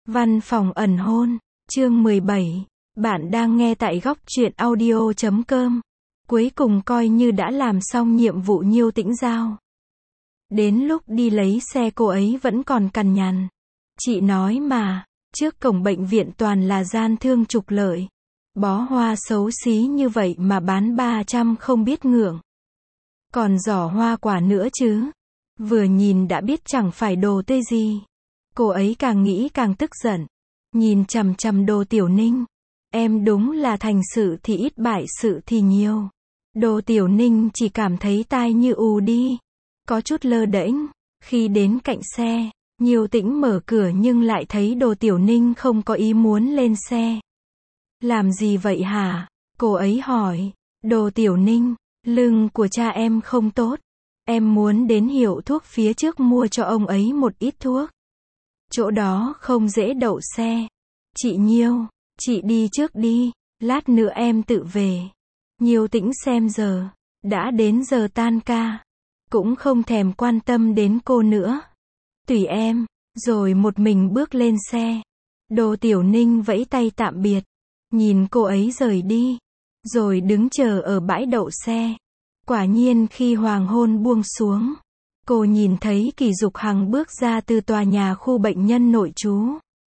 Văn phòng ẩn hôn, chương 17. Bạn đang nghe tại góc truyện audio.com. Cuối cùng coi như đã làm xong nhiệm vụ Nhiêu Tĩnh giao. Đến lúc đi lấy xe cô ấy vẫn còn cằn nhằn. Chị nói mà, trước cổng bệnh viện toàn là gian thương trục lợi. Bó hoa xấu xí như vậy mà bán 300 không biết ngượng. Còn giỏ hoa quả nữa chứ. Vừa nhìn đã biết chẳng phải đồ tươi gì. Cô ấy càng nghĩ càng tức giận. Nhìn chằm chằm Đồ Tiểu Ninh. Em đúng là thành sự thì ít bại sự thì nhiều. Đồ Tiểu Ninh chỉ cảm thấy tai như ù đi. Có chút lơ đễnh. Khi đến cạnh xe, Nhiêu Tĩnh mở cửa nhưng lại thấy Đồ Tiểu Ninh không có ý muốn lên xe. Làm gì vậy hả? Cô ấy hỏi. Đồ Tiểu Ninh, lưng của cha em không tốt. Em muốn đến hiệu thuốc phía trước mua cho ông ấy một ít thuốc. Chỗ đó không dễ đậu xe. Chị Nhiêu, chị đi trước đi, lát nữa em tự về. Nhiêu Tĩnh xem giờ, đã đến giờ tan ca. Cũng không thèm quan tâm đến cô nữa. Tùy em, rồi một mình bước lên xe. Đồ Tiểu Ninh vẫy tay tạm biệt. Nhìn cô ấy rời đi. Rồi đứng chờ ở bãi đậu xe. Quả nhiên khi hoàng hôn buông xuống. Cô nhìn thấy Kỳ Dục Hằng bước ra từ tòa nhà khu bệnh nhân nội trú.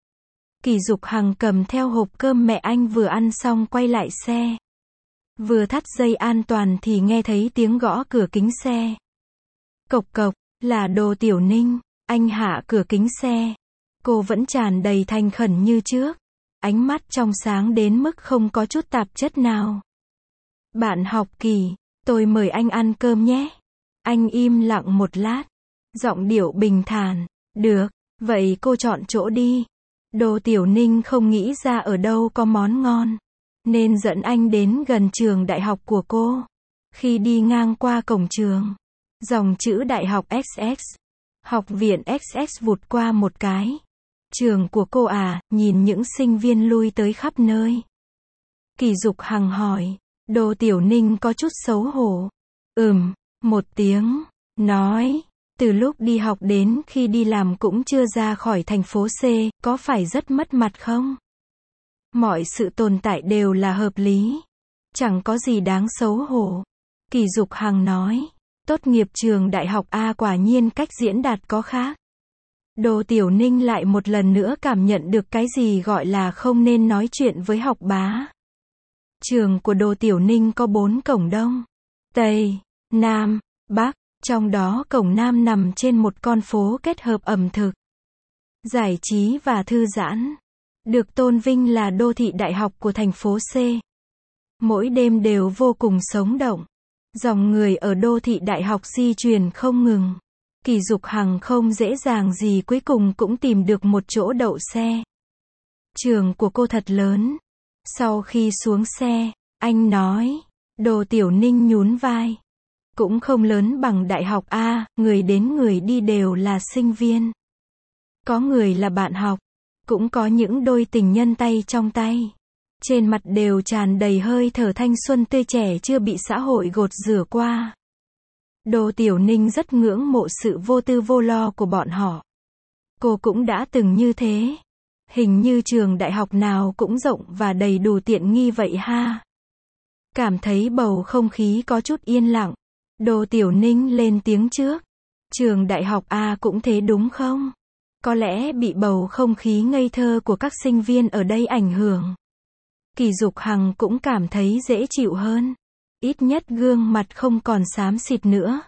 Kỳ Dục Hằng cầm theo hộp cơm mẹ anh vừa ăn xong quay lại xe. Vừa thắt dây an toàn thì nghe thấy tiếng gõ cửa kính xe. Cộc cộc, là Đồ Tiểu Ninh, anh hạ cửa kính xe. Cô vẫn tràn đầy thành khẩn như trước. Ánh mắt trong sáng đến mức không có chút tạp chất nào. Bạn học Kỳ, tôi mời anh ăn cơm nhé. Anh im lặng một lát. Giọng điệu bình thản. Được, vậy cô chọn chỗ đi. Đồ Tiểu Ninh không nghĩ ra ở đâu có món ngon. Nên dẫn anh đến gần trường đại học của cô. Khi đi ngang qua cổng trường. Dòng chữ đại học XX. Học viện XX vụt qua một cái. Trường của cô à, nhìn những sinh viên lui tới khắp nơi. Kỳ Dục Hằng hỏi. Đồ Tiểu Ninh có chút xấu hổ. Một tiếng. Nói. Từ lúc đi học đến khi đi làm cũng chưa ra khỏi thành phố C, có phải rất mất mặt không? Mọi sự tồn tại đều là hợp lý. Chẳng có gì đáng xấu hổ. Kỳ Dục Hằng nói. Tốt nghiệp trường đại học A quả nhiên cách diễn đạt có khác. Đồ Tiểu Ninh lại một lần nữa cảm nhận được cái gì gọi là không nên nói chuyện với học bá. Trường của Đồ Tiểu Ninh có 4 cổng Đông, Tây, Nam, Bắc. Trong đó cổng Nam nằm trên một con phố kết hợp ẩm thực, giải trí và thư giãn. Được tôn vinh là đô thị đại học của thành phố C. Mỗi đêm đều vô cùng sống động. Dòng người ở đô thị đại học di chuyển không ngừng. Kỳ Dục Hằng không dễ dàng gì cuối cùng cũng tìm được một chỗ đậu xe. Trường của cô thật lớn. Sau khi xuống xe, anh nói. Đồ Tiểu Ninh nhún vai. Cũng không lớn bằng đại học A, người đến người đi đều là sinh viên. Có người là bạn học. Cũng có những đôi tình nhân tay trong tay. Trên mặt đều tràn đầy hơi thở thanh xuân tươi trẻ chưa bị xã hội gột rửa qua. Đồ Tiểu Ninh rất ngưỡng mộ sự vô tư vô lo của bọn họ. Cô cũng đã từng như thế. Hình như trường đại học nào cũng rộng và đầy đủ tiện nghi vậy ha. Cảm thấy bầu không khí có chút yên lặng. Đồ Tiểu Ninh lên tiếng trước. Trường đại học A cũng thế đúng không? Có lẽ bị bầu không khí ngây thơ của các sinh viên ở đây ảnh hưởng. Kỳ Dục Hằng cũng cảm thấy dễ chịu hơn. Ít nhất gương mặt không còn xám xịt nữa.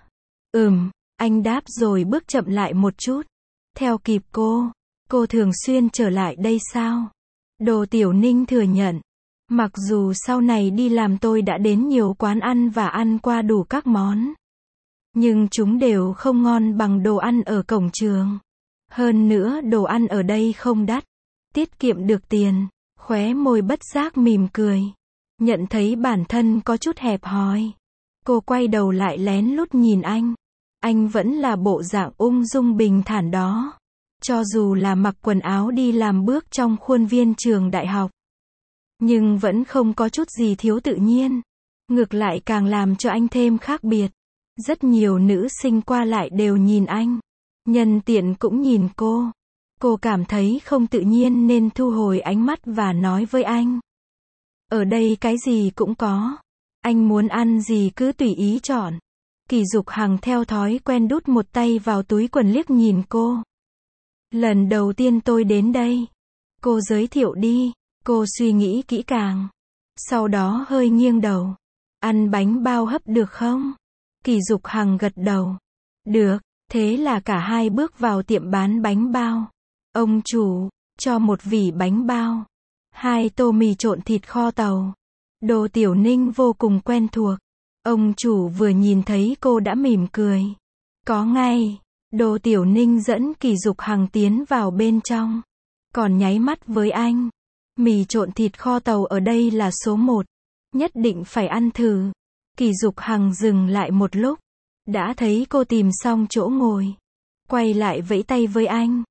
Anh đáp rồi bước chậm lại một chút. Theo kịp cô. Cô thường xuyên trở lại đây sao? Đồ Tiểu Ninh thừa nhận. Mặc dù sau này đi làm tôi đã đến nhiều quán ăn và ăn qua đủ các món. Nhưng chúng đều không ngon bằng đồ ăn ở cổng trường. Hơn nữa đồ ăn ở đây không đắt. Tiết kiệm được tiền. Khóe môi bất giác mỉm cười. Nhận thấy bản thân có chút hẹp hòi. Cô quay đầu lại lén lút nhìn anh. Anh vẫn là bộ dạng ung dung bình thản đó. Cho dù là mặc quần áo đi làm bước trong khuôn viên trường đại học. Nhưng vẫn không có chút gì thiếu tự nhiên. Ngược lại càng làm cho anh thêm khác biệt. Rất nhiều nữ sinh qua lại đều nhìn anh. Nhân tiện cũng nhìn cô. Cô cảm thấy không tự nhiên nên thu hồi ánh mắt và nói với anh. Ở đây cái gì cũng có. Anh muốn ăn gì cứ tùy ý chọn. Kỳ Dục Hằng theo thói quen đút một tay vào túi quần liếc nhìn cô. Lần đầu tiên tôi đến đây. Cô giới thiệu đi. Cô suy nghĩ kỹ càng. Sau đó hơi nghiêng đầu. Ăn bánh bao hấp được không? Kỳ Dục Hằng gật đầu. Được, thế là cả hai bước vào tiệm bán bánh bao. Ông chủ, cho một vỉ bánh bao. 2 tô mì trộn thịt kho tàu. Đồ Tiểu Ninh vô cùng quen thuộc. Ông chủ vừa nhìn thấy cô đã mỉm cười. Có ngay. Đồ Tiểu Ninh dẫn Kỳ Dục Hằng tiến vào bên trong. Còn nháy mắt với anh. Mì trộn thịt kho tàu ở đây là số 1. Nhất định phải ăn thử. Kỳ Dục Hằng dừng lại một lúc. Đã thấy cô tìm xong chỗ ngồi. Quay lại vẫy tay với anh.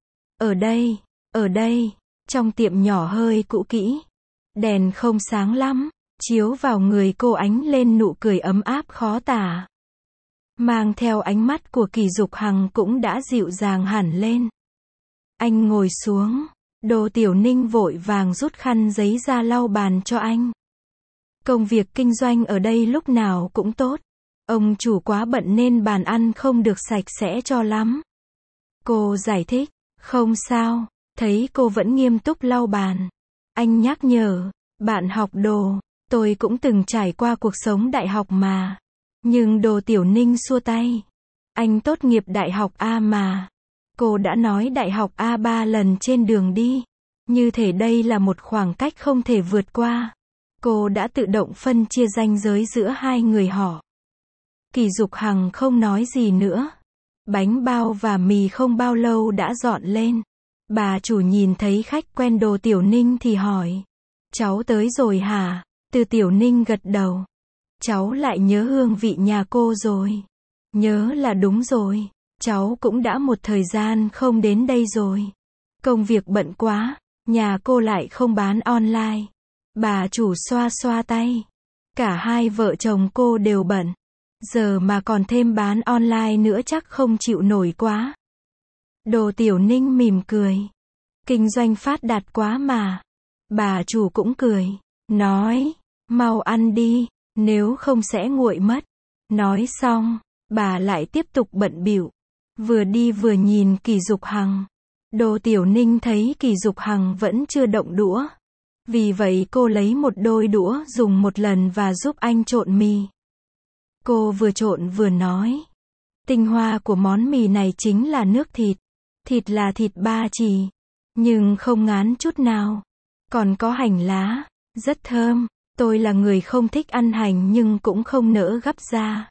Ở đây. Trong tiệm nhỏ hơi cũ kỹ. Đèn không sáng lắm. Chiếu vào người cô ánh lên nụ cười ấm áp khó tả. Mang theo ánh mắt của Kỳ Dục Hằng cũng đã dịu dàng hẳn lên. Anh ngồi xuống. Đồ Tiểu Ninh vội vàng rút khăn giấy ra lau bàn cho anh. Công việc kinh doanh ở đây lúc nào cũng tốt. Ông chủ quá bận nên bàn ăn không được sạch sẽ cho lắm. Cô giải thích. Không sao. Thấy cô vẫn nghiêm túc lau bàn. Anh nhắc nhở. Bạn học Đồ. Tôi cũng từng trải qua cuộc sống đại học mà. Nhưng Đồ Tiểu Ninh xua tay. Anh tốt nghiệp đại học A mà. Cô đã nói đại học A 3 lần trên đường đi. Như thể đây là một khoảng cách không thể vượt qua. Cô đã tự động phân chia ranh giới giữa hai người họ. Kỳ Dục Hằng không nói gì nữa. Bánh bao và mì không bao lâu đã dọn lên. Bà chủ nhìn thấy khách quen Đồ Tiểu Ninh thì hỏi. Cháu tới rồi hả? Từ Tiểu Ninh gật đầu. Cháu lại nhớ hương vị nhà cô rồi. Nhớ là đúng rồi. Cháu cũng đã một thời gian không đến đây rồi. Công việc bận quá. Nhà cô lại không bán online. Bà chủ xoa xoa tay. Cả hai vợ chồng cô đều bận. Giờ mà còn thêm bán online nữa chắc không chịu nổi quá. Đồ Tiểu Ninh mỉm cười. Kinh doanh phát đạt quá mà. Bà chủ cũng cười. Nói. Mau ăn đi. Nếu không sẽ nguội mất. Nói xong. Bà lại tiếp tục bận bịu. Vừa đi vừa nhìn Kỳ Dục Hằng. Đồ Tiểu Ninh thấy Kỳ Dục Hằng vẫn chưa động đũa. Vì vậy cô lấy một đôi đũa dùng một lần và giúp anh trộn mì. Cô vừa trộn vừa nói. Tinh hoa của món mì này chính là nước thịt. Thịt là thịt ba chỉ. Nhưng không ngán chút nào. Còn có hành lá. Rất thơm. Tôi là người không thích ăn hành nhưng cũng không nỡ gắp ra.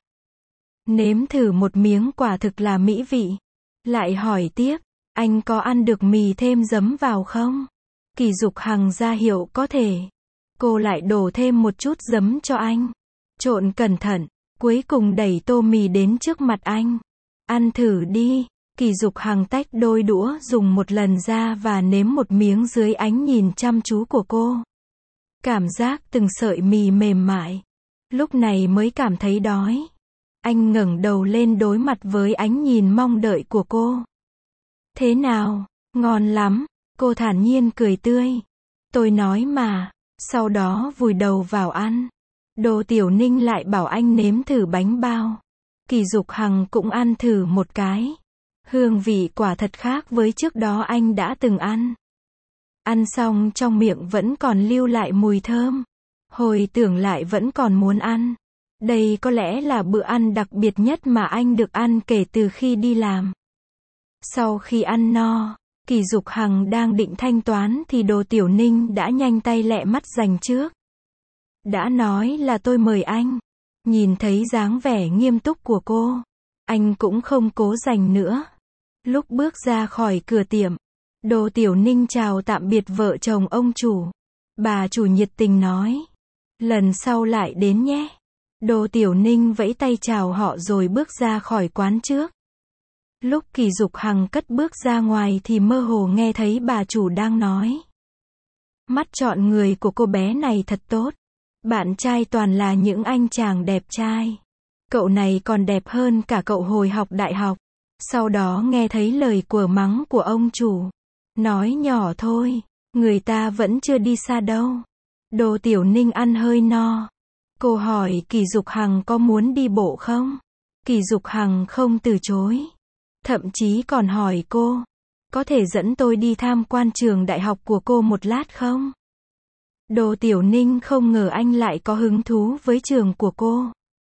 Nếm thử một miếng quả thực là mỹ vị. Lại hỏi tiếp. Anh có ăn được mì thêm giấm vào không? Kỳ Dục Hằng ra hiệu có thể. Cô lại đổ thêm một chút giấm cho anh. Trộn cẩn thận. Cuối cùng đẩy tô mì đến trước mặt anh. Ăn thử đi. Kỳ Dục Hằng tách đôi đũa dùng một lần ra và nếm một miếng dưới ánh nhìn chăm chú của cô. Cảm giác từng sợi mì mềm mại. Lúc này mới cảm thấy đói. Anh ngẩng đầu lên đối mặt với ánh nhìn mong đợi của cô. Thế nào? Ngon lắm. Cô thản nhiên cười tươi. Tôi nói mà. Sau đó vùi đầu vào ăn. Đồ Tiểu Ninh lại bảo anh nếm thử bánh bao. Kỳ Dục Hằng cũng ăn thử một cái. Hương vị quả thật khác với trước đó anh đã từng ăn. Ăn xong trong miệng vẫn còn lưu lại mùi thơm. Hồi tưởng lại vẫn còn muốn ăn. Đây có lẽ là bữa ăn đặc biệt nhất mà anh được ăn kể từ khi đi làm. Sau khi ăn no, Kỳ Dục Hằng đang định thanh toán thì Đồ Tiểu Ninh đã nhanh tay lẹ mắt giành trước. Đã nói là tôi mời anh. Nhìn thấy dáng vẻ nghiêm túc của cô, anh cũng không cố giành nữa. Lúc bước ra khỏi cửa tiệm, Đồ Tiểu Ninh chào tạm biệt vợ chồng ông chủ. Bà chủ nhiệt tình nói. Lần sau lại đến nhé. Đồ Tiểu Ninh vẫy tay chào họ rồi bước ra khỏi quán trước. Lúc Kỳ Dục Hằng cất bước ra ngoài thì mơ hồ nghe thấy bà chủ đang nói. Mắt chọn người của cô bé này thật tốt. Bạn trai toàn là những anh chàng đẹp trai. Cậu này còn đẹp hơn cả cậu hồi học đại học. Sau đó nghe thấy lời của mắng của ông chủ. Nói nhỏ thôi, người ta vẫn chưa đi xa đâu. Đô Tiểu Ninh ăn hơi no. Cô hỏi Kỳ Dục Hằng có muốn đi bộ không? Kỳ Dục Hằng không từ chối. Thậm chí còn hỏi cô, có thể dẫn tôi đi tham quan trường đại học của cô một lát không? Đô Tiểu Ninh không ngờ anh lại có hứng thú với trường của cô.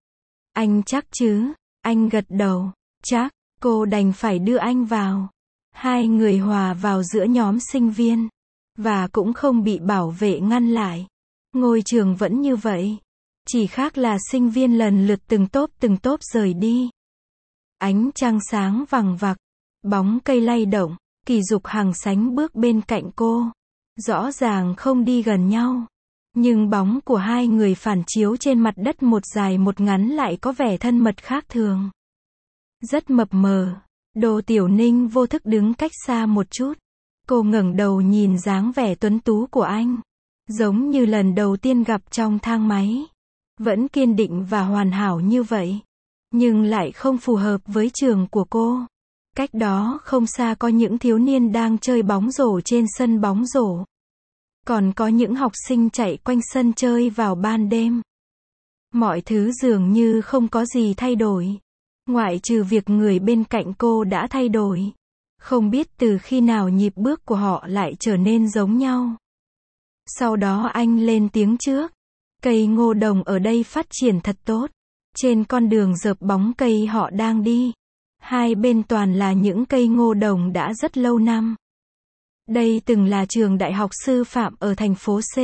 Anh chắc chứ? Anh gật đầu. Chắc. Cô đành phải đưa anh vào. Hai người hòa vào giữa nhóm sinh viên. Và cũng không bị bảo vệ ngăn lại. Ngôi trường vẫn như vậy. Chỉ khác là sinh viên lần lượt từng tốp rời đi. Ánh trăng sáng vằng vặc. Bóng cây lay động. Kỳ Dục Hằng sánh bước bên cạnh cô. Rõ ràng không đi gần nhau. Nhưng bóng của hai người phản chiếu trên mặt đất một dài một ngắn lại có vẻ thân mật khác thường. Rất mập mờ. Đô Tiểu Ninh vô thức đứng cách xa một chút. Cô ngẩng đầu nhìn dáng vẻ tuấn tú của anh. Giống như lần đầu tiên gặp trong thang máy. Vẫn kiên định và hoàn hảo như vậy. Nhưng lại không phù hợp với trường của cô. Cách đó không xa có những thiếu niên đang chơi bóng rổ trên sân bóng rổ. Còn có những học sinh chạy quanh sân chơi vào ban đêm. Mọi thứ dường như không có gì thay đổi. Ngoại trừ việc người bên cạnh cô đã thay đổi. Không biết từ khi nào nhịp bước của họ lại trở nên giống nhau. Sau đó anh lên tiếng trước. Cây ngô đồng ở đây phát triển thật tốt. Trên con đường dợp bóng cây họ đang đi. Hai bên toàn là những cây ngô đồng đã rất lâu năm. Đây từng là trường đại học sư phạm ở thành phố C.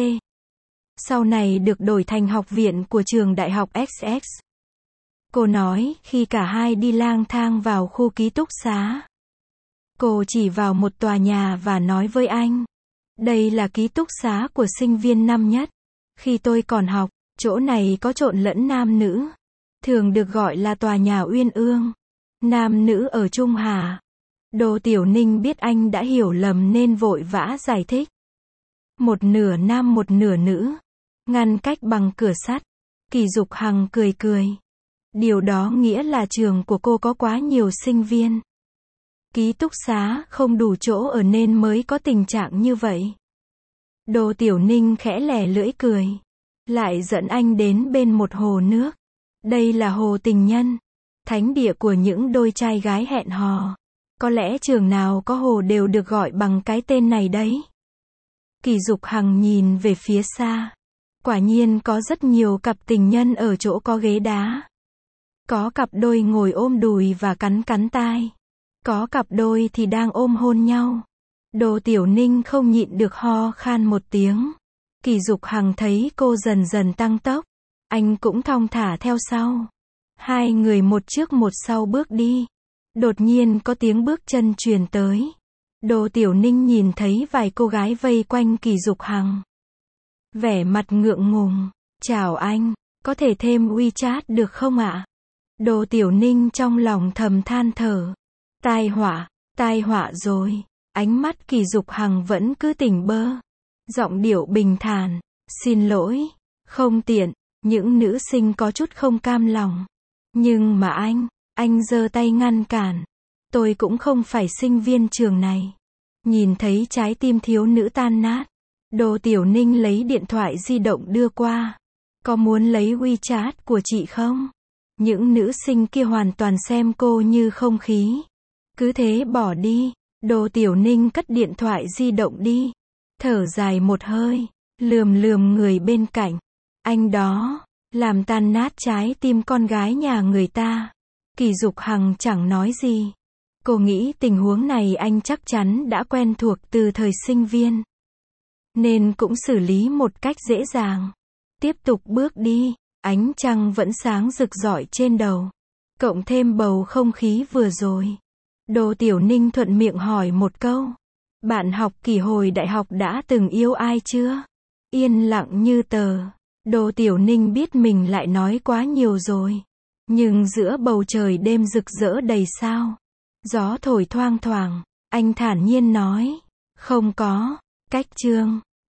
Sau này được đổi thành học viện của trường đại học XX. Cô nói khi cả hai đi lang thang vào khu ký túc xá. Cô chỉ vào một tòa nhà và nói với anh. Đây là ký túc xá của sinh viên năm nhất. Khi tôi còn học, chỗ này có trộn lẫn nam nữ. Thường được gọi là tòa nhà Uyên Ương. Nam nữ ở chung hả? Đô Tiểu Ninh biết anh đã hiểu lầm nên vội vã giải thích. Một nửa nam một nửa nữ. Ngăn cách bằng cửa sắt. Kỳ Dục Hằng cười cười. Điều đó nghĩa là trường của cô có quá nhiều sinh viên. Ký túc xá không đủ chỗ ở nên mới có tình trạng như vậy. Đô Tiểu Ninh khẽ lẻ lưỡi cười. Lại dẫn anh đến bên một hồ nước. Đây là hồ tình nhân. Thánh địa của những đôi trai gái hẹn hò. Có lẽ trường nào có hồ đều được gọi bằng cái tên này đấy. Kỳ Dục Hằng nhìn về phía xa. Quả nhiên có rất nhiều cặp tình nhân ở chỗ có ghế đá. Có cặp đôi ngồi ôm đùi và cắn cắn tai. Có cặp đôi thì đang ôm hôn nhau. Đô Tiểu Ninh không nhịn được ho khan một tiếng. Kỳ Dục Hằng thấy cô dần dần tăng tốc. Anh cũng thong thả theo sau. Hai người một trước một sau bước đi. Đột nhiên có tiếng bước chân truyền tới. Đô Tiểu Ninh nhìn thấy vài cô gái vây quanh Kỳ Dục Hằng. Vẻ mặt ngượng ngùng. Chào anh, có thể thêm WeChat được không ạ? Đô Tiểu Ninh trong lòng thầm than thở. Tai họa rồi. Ánh mắt Kỳ Dục Hằng vẫn cứ tỉnh bơ. Giọng điệu bình thản. Xin lỗi, không tiện. Những nữ sinh có chút không cam lòng. Nhưng mà anh giơ tay ngăn cản. Tôi cũng không phải sinh viên trường này. Nhìn thấy trái tim thiếu nữ tan nát. Đô Tiểu Ninh lấy điện thoại di động đưa qua. Có muốn lấy WeChat của chị không? Những nữ sinh kia hoàn toàn xem cô như không khí. Cứ thế bỏ đi. Đô Tiểu Ninh cất điện thoại di động đi. Thở dài một hơi. Lườm người bên cạnh. Anh đó. Làm tan nát trái tim con gái nhà người ta. Kỳ Dục Hằng chẳng nói gì. Cô nghĩ tình huống này anh chắc chắn đã quen thuộc từ thời sinh viên. Nên cũng xử lý một cách dễ dàng. Tiếp tục bước đi. Ánh trăng vẫn sáng rực rọi trên đầu. Cộng thêm bầu không khí vừa rồi. Đô Tiểu Ninh thuận miệng hỏi một câu. Bạn học Kỳ hồi đại học đã từng yêu ai chưa? Yên lặng như tờ. Đô Tiểu Ninh biết mình lại nói quá nhiều rồi. Nhưng giữa bầu trời đêm rực rỡ đầy sao. Gió thổi thoang thoảng. Anh thản nhiên nói. Không có. Cách chương.